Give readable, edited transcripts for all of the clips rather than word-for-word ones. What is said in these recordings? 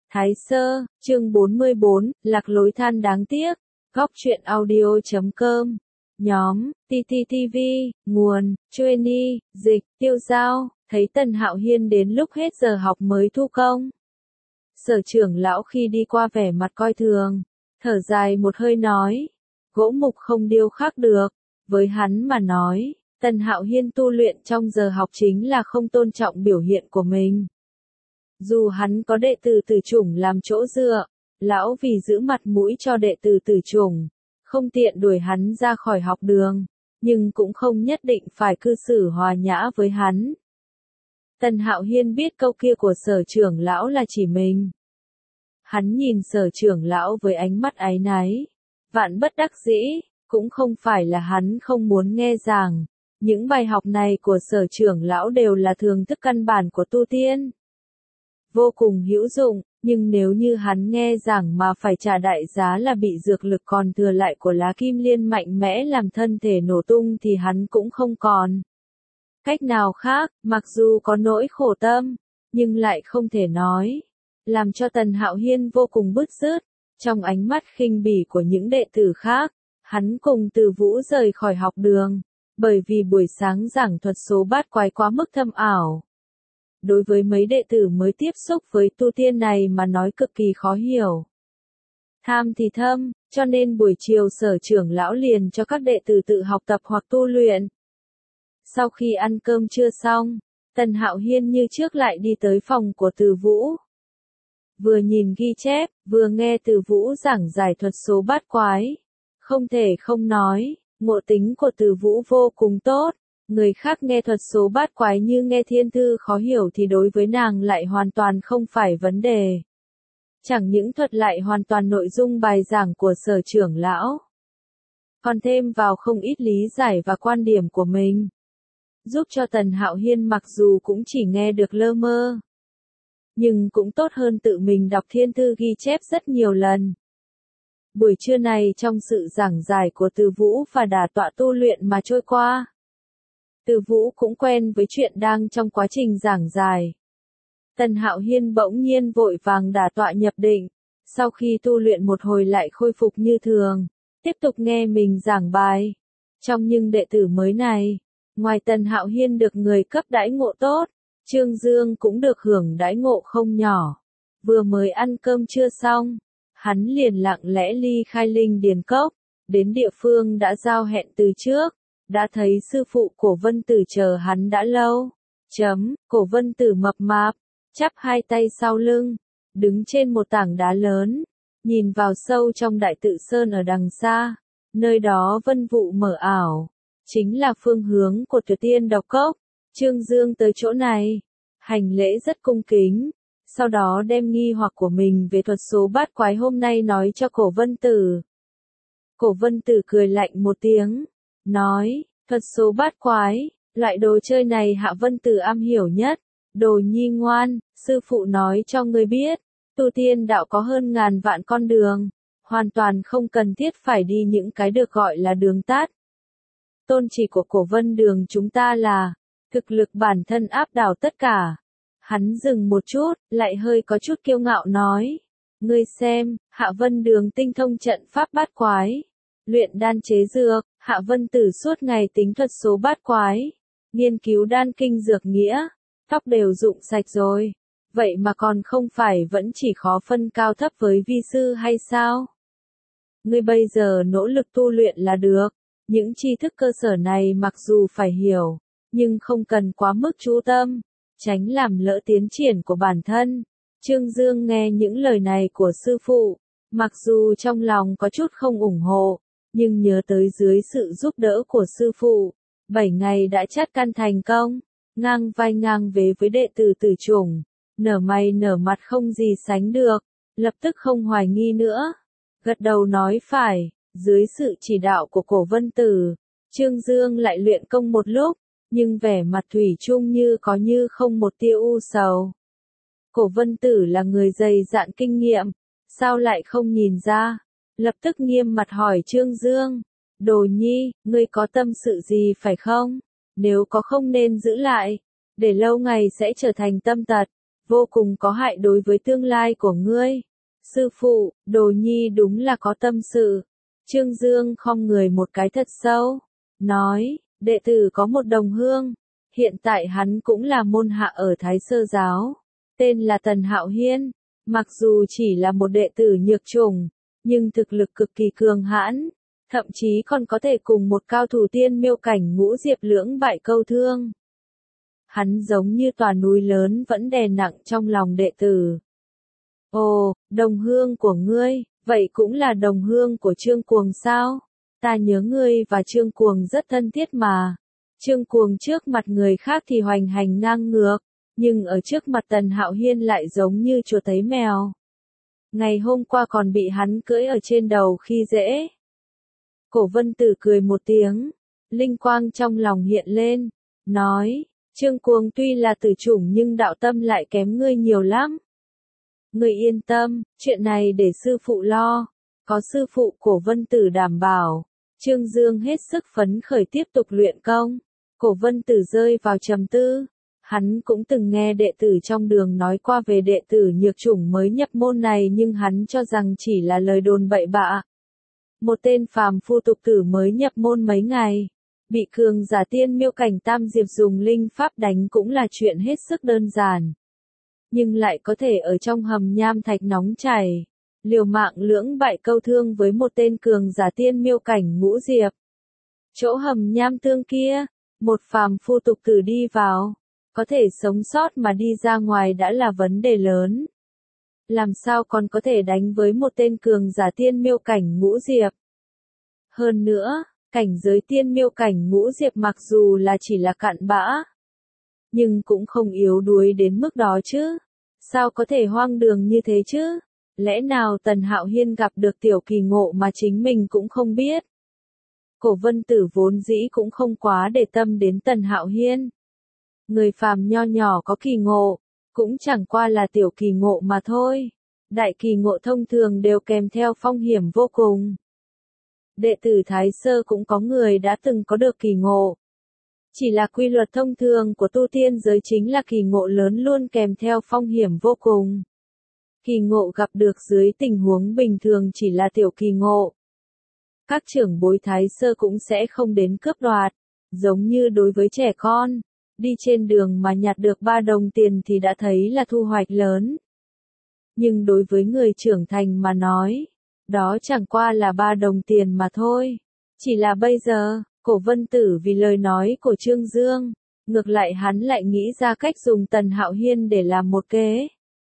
Thái Sơ, chương 44, lạc lối than đáng tiếc. Góc truyện audio.com. Nhóm, TTTV, nguồn, Chueni, dịch, Tiêu Giao. Thấy Tần Hạo Hiên đến lúc hết giờ học mới thu công. Sở trưởng lão khi đi qua vẻ mặt coi thường, thở dài một hơi nói, gỗ mục không điêu khắc được. Với hắn mà nói, Tần Hạo Hiên tu luyện trong giờ học chính là không tôn trọng biểu hiện của mình. Dù hắn có đệ tử tử chủng làm chỗ dựa, lão vì giữ mặt mũi cho đệ tử tử chủng, không tiện đuổi hắn ra khỏi học đường, nhưng cũng không nhất định phải cư xử hòa nhã với hắn. Tần Hạo Hiên biết câu kia của sở trưởng lão là chỉ mình. Hắn nhìn sở trưởng lão với ánh mắt áy náy, vạn bất đắc dĩ, cũng không phải là hắn không muốn nghe giảng. Những bài học này của sở trưởng lão đều là thường thức căn bản của tu tiên. Vô cùng hữu dụng, nhưng nếu như hắn nghe giảng mà phải trả đại giá là bị dược lực còn thừa lại của lá kim liên mạnh mẽ làm thân thể nổ tung thì hắn cũng không còn cách nào khác, mặc dù có nỗi khổ tâm, nhưng lại không thể nói. Làm cho Tần Hạo Hiên vô cùng bứt rứt, trong ánh mắt khinh bỉ của những đệ tử khác, hắn cùng Từ Vũ rời khỏi học đường, bởi vì buổi sáng giảng thuật số bát quái quá mức thâm ảo. Đối với mấy đệ tử mới tiếp xúc với tu tiên này mà nói cực kỳ khó hiểu. Tham thì thâm, cho nên buổi chiều sở trưởng lão liền cho các đệ tử tự học tập hoặc tu luyện. Sau khi ăn cơm trưa xong, Tần Hạo Hiên như trước lại đi tới phòng của Từ Vũ. Vừa nhìn ghi chép, vừa nghe Từ Vũ giảng giải thuật số bát quái. Không thể không nói, ngộ tính của Từ Vũ vô cùng tốt. Người khác nghe thuật số bát quái như nghe thiên thư khó hiểu thì đối với nàng lại hoàn toàn không phải vấn đề. Chẳng những thuật lại hoàn toàn nội dung bài giảng của sở trưởng lão, còn thêm vào không ít lý giải và quan điểm của mình, giúp cho Tần Hạo Hiên mặc dù cũng chỉ nghe được lơ mơ, nhưng cũng tốt hơn tự mình đọc thiên thư ghi chép rất nhiều lần. Buổi trưa này trong sự giảng giải của Từ Vũ và đả tọa tu luyện mà trôi qua. Từ Vũ cũng quen với chuyện đang trong quá trình giảng giải. Tần Hạo Hiên bỗng nhiên vội vàng đả tọa nhập định, sau khi tu luyện một hồi lại khôi phục như thường, tiếp tục nghe mình giảng bài. Trong những đệ tử mới này, ngoài Tần Hạo Hiên được người cấp đãi ngộ tốt, Trương Dương cũng được hưởng đãi ngộ không nhỏ. Vừa mới ăn cơm trưa xong, hắn liền lặng lẽ ly khai Linh Điền Cốc, đến địa phương đã giao hẹn từ trước. Đã thấy sư phụ Cổ Vân Tử chờ hắn đã lâu. Cổ Vân Tử mập mạp, chắp hai tay sau lưng, đứng trên một tảng đá lớn, nhìn vào sâu trong đại tự sơn ở đằng xa, nơi đó vân vụ mờ ảo, chính là phương hướng của Tuyệt Tiên Độc Cốc. Trương Dương tới chỗ này, hành lễ rất cung kính, sau đó đem nghi hoặc của mình về thuật số bát quái hôm nay nói cho Cổ Vân Tử. Cổ Vân Tử cười lạnh một tiếng, nói, thuật số bát quái, loại đồ chơi này Hạ Vân Tử am hiểu nhất. Đồ nhi ngoan, sư phụ nói cho ngươi biết, tu tiên đạo có hơn ngàn vạn con đường, hoàn toàn không cần thiết phải đi những cái được gọi là đường tắt. Tôn chỉ của Cổ Vân Đường chúng ta là, thực lực bản thân áp đảo tất cả. Hắn dừng một chút, lại hơi có chút kiêu ngạo nói, ngươi xem, Hạ Vân Đường tinh thông trận pháp bát quái. Luyện đan chế dược, Hạ Vân Tử suốt ngày tính thuật số bát quái, nghiên cứu đan kinh dược nghĩa, tóc đều rụng sạch rồi, vậy mà còn không phải vẫn chỉ khó phân cao thấp với vi sư hay sao? Ngươi bây giờ nỗ lực tu luyện là được, những tri thức cơ sở này mặc dù phải hiểu, nhưng không cần quá mức chú tâm, tránh làm lỡ tiến triển của bản thân. Trương Dương nghe những lời này của sư phụ, mặc dù trong lòng có chút không ủng hộ, nhưng nhớ tới dưới sự giúp đỡ của sư phụ, 7 ngày đã chát căn thành công, ngang vai ngang vế với đệ tử tử chủng, nở mày nở mặt không gì sánh được, lập tức không hoài nghi nữa, gật đầu nói phải. Dưới sự chỉ đạo của Cổ Vân Tử, Trương Dương lại luyện công một lúc, nhưng vẻ mặt thủy chung như có như không một tia u sầu. Cổ Vân Tử là người dày dạn kinh nghiệm, sao lại không nhìn ra? Lập tức nghiêm mặt hỏi Trương Dương, Đồ nhi, ngươi có tâm sự gì phải không? Nếu có không nên giữ lại, để lâu ngày sẽ trở thành tâm tật. vô cùng có hại đối với tương lai của ngươi. Sư phụ, Đồ Nhi đúng là có tâm sự. Trương Dương khom người một cái thật sâu, nói, đệ tử có một đồng hương, hiện tại hắn cũng là môn hạ ở Thái Sơ Giáo, tên là Tần Hạo Hiên, mặc dù chỉ là một đệ tử nhược chủng, nhưng thực lực cực kỳ cường hãn, thậm chí còn có thể cùng một cao thủ tiên miêu cảnh Ngũ Diệp lưỡng bại câu thương. Hắn giống như tòa núi lớn vẫn đè nặng trong lòng đệ tử. Ồ, đồng hương của ngươi, vậy cũng là đồng hương của Trương Cuồng sao? Ta nhớ ngươi và Trương Cuồng rất thân thiết mà. Trương Cuồng trước mặt người khác thì hoành hành ngang ngược, nhưng ở trước mặt Tần Hạo Hiên lại giống như chuột thấy mèo. Ngày hôm qua còn bị hắn cưỡi ở trên đầu khi dễ. Cổ Vân Tử cười một tiếng, linh quang trong lòng hiện lên, nói, Trương Cuồng tuy là tử chủng nhưng đạo tâm lại kém ngươi nhiều lắm. Ngươi yên tâm, chuyện này để sư phụ lo, có sư phụ Cổ Vân Tử đảm bảo. Trương Dương hết sức phấn khởi tiếp tục luyện công. Cổ Vân Tử rơi vào trầm tư. Hắn cũng từng nghe đệ tử trong đường nói qua về đệ tử nhược chủng mới nhập môn này nhưng hắn cho rằng chỉ là lời đồn bậy bạ. Một tên phàm phu tục tử mới nhập môn mấy ngày, bị cường giả tiên miêu cảnh Tam Diệp dùng linh pháp đánh cũng là chuyện hết sức đơn giản. Nhưng lại có thể ở trong hầm nham thạch nóng chảy, liều mạng lưỡng bại câu thương với một tên cường giả tiên miêu cảnh Ngũ Diệp. Chỗ hầm nham tương kia, một phàm phu tục tử đi vào, có thể sống sót mà đi ra ngoài đã là vấn đề lớn. Làm sao còn có thể đánh với một tên cường giả tiên miêu cảnh Ngũ Diệp? Hơn nữa, cảnh giới tiên miêu cảnh Ngũ Diệp mặc dù là chỉ là cặn bã, nhưng cũng không yếu đuối đến mức đó chứ. Sao có thể hoang đường như thế chứ? Lẽ nào Tần Hạo Hiên gặp được tiểu kỳ ngộ mà chính mình cũng không biết? Cổ Vân Tử vốn dĩ cũng không quá để tâm đến Tần Hạo Hiên. Người phàm nho nhỏ có kỳ ngộ, cũng chẳng qua là tiểu kỳ ngộ mà thôi. Đại kỳ ngộ thông thường đều kèm theo phong hiểm vô cùng. Đệ tử Thái Sơ cũng có người đã từng có được kỳ ngộ. Chỉ là quy luật thông thường của tu tiên giới chính là kỳ ngộ lớn luôn kèm theo phong hiểm vô cùng. Kỳ ngộ gặp được dưới tình huống bình thường chỉ là tiểu kỳ ngộ. Các trưởng bối Thái Sơ cũng sẽ không đến cướp đoạt, giống như đối với trẻ con, đi trên đường mà nhặt được 3 đồng tiền thì đã thấy là thu hoạch lớn. Nhưng đối với người trưởng thành mà nói, đó chẳng qua là 3 đồng tiền mà thôi. Chỉ là bây giờ, Cổ Vân Tử vì lời nói của Trương Dương, ngược lại hắn lại nghĩ ra cách dùng Tần Hạo Hiên để làm một kế.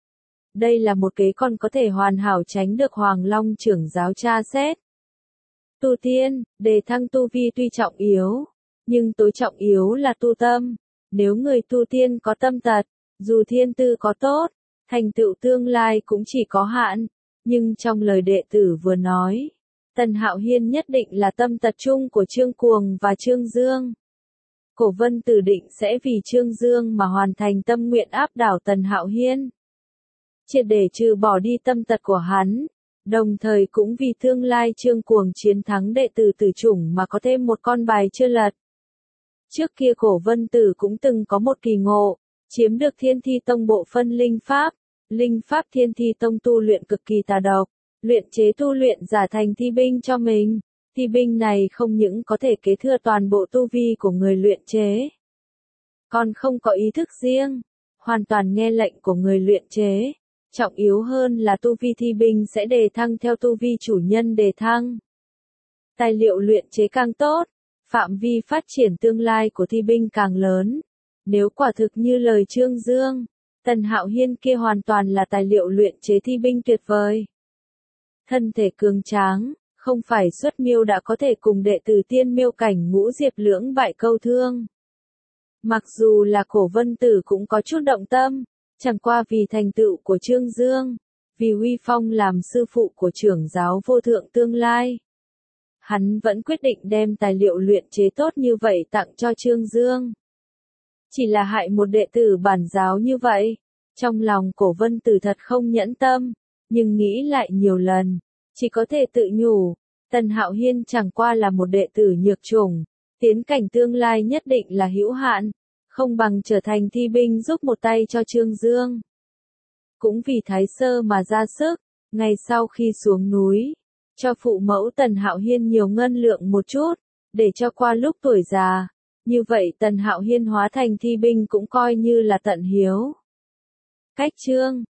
Đây là một kế còn có thể hoàn hảo tránh được Hoàng Long trưởng giáo tra xét. Tu tiên, đề thăng tu vi tuy trọng yếu, nhưng tối trọng yếu là tu tâm. Nếu người tu tiên có tâm tật, dù thiên tư có tốt, thành tựu tương lai cũng chỉ có hạn. Nhưng trong lời đệ tử vừa nói, Tần Hạo Hiên nhất định là tâm tật chung của Trương Cuồng và Trương Dương. Cổ Vân Tử định sẽ vì Trương Dương mà hoàn thành tâm nguyện áp đảo Tần Hạo Hiên. Triệt để trừ bỏ đi tâm tật của hắn, đồng thời cũng vì tương lai Trương Cuồng chiến thắng đệ tử tử chủng mà có thêm một con bài chưa lật. Trước kia Cổ Vân Tử cũng từng có một kỳ ngộ, chiếm được Thiên Thi Tông bộ phân linh pháp. Linh pháp Thiên Thi Tông tu luyện cực kỳ tà độc, luyện chế tu luyện giả thành thi binh cho mình. Thi binh này không những có thể kế thừa toàn bộ tu vi của người luyện chế, còn không có ý thức riêng, hoàn toàn nghe lệnh của người luyện chế. Trọng yếu hơn là tu vi thi binh sẽ đề thăng theo tu vi chủ nhân đề thăng. Tài liệu luyện chế càng tốt, phạm vi phát triển tương lai của thi binh càng lớn. Nếu quả thực như lời Trương Dương, Tần Hạo Hiên kia hoàn toàn là tài liệu luyện chế thi binh tuyệt vời. Thân thể cường tráng, không phải xuất miêu đã có thể cùng đệ tử tiên miêu cảnh Ngũ Diệp lưỡng bại câu thương. Mặc dù là Cổ Vân Tử cũng có chút động tâm, chẳng qua vì thành tựu của Trương Dương, vì uy phong làm sư phụ của trưởng giáo vô thượng tương lai. Hắn vẫn quyết định đem tài liệu luyện chế tốt như vậy tặng cho Trương Dương. Chỉ là hại một đệ tử bản giáo như vậy, trong lòng Cổ Vân Tử thật không nhẫn tâm, nhưng nghĩ lại nhiều lần, chỉ có thể tự nhủ, Tần Hạo Hiên chẳng qua là một đệ tử nhược chủng, tiến cảnh tương lai nhất định là hữu hạn, không bằng trở thành thi binh giúp một tay cho Trương Dương. cũng vì Thái Sơ mà ra sức, ngày sau khi xuống núi, cho phụ mẫu Tần Hạo Hiên nhiều ngân lượng một chút, để cho qua lúc tuổi già, như vậy Tần Hạo Hiên hóa thành thi binh cũng coi như là tận hiếu. Cách chương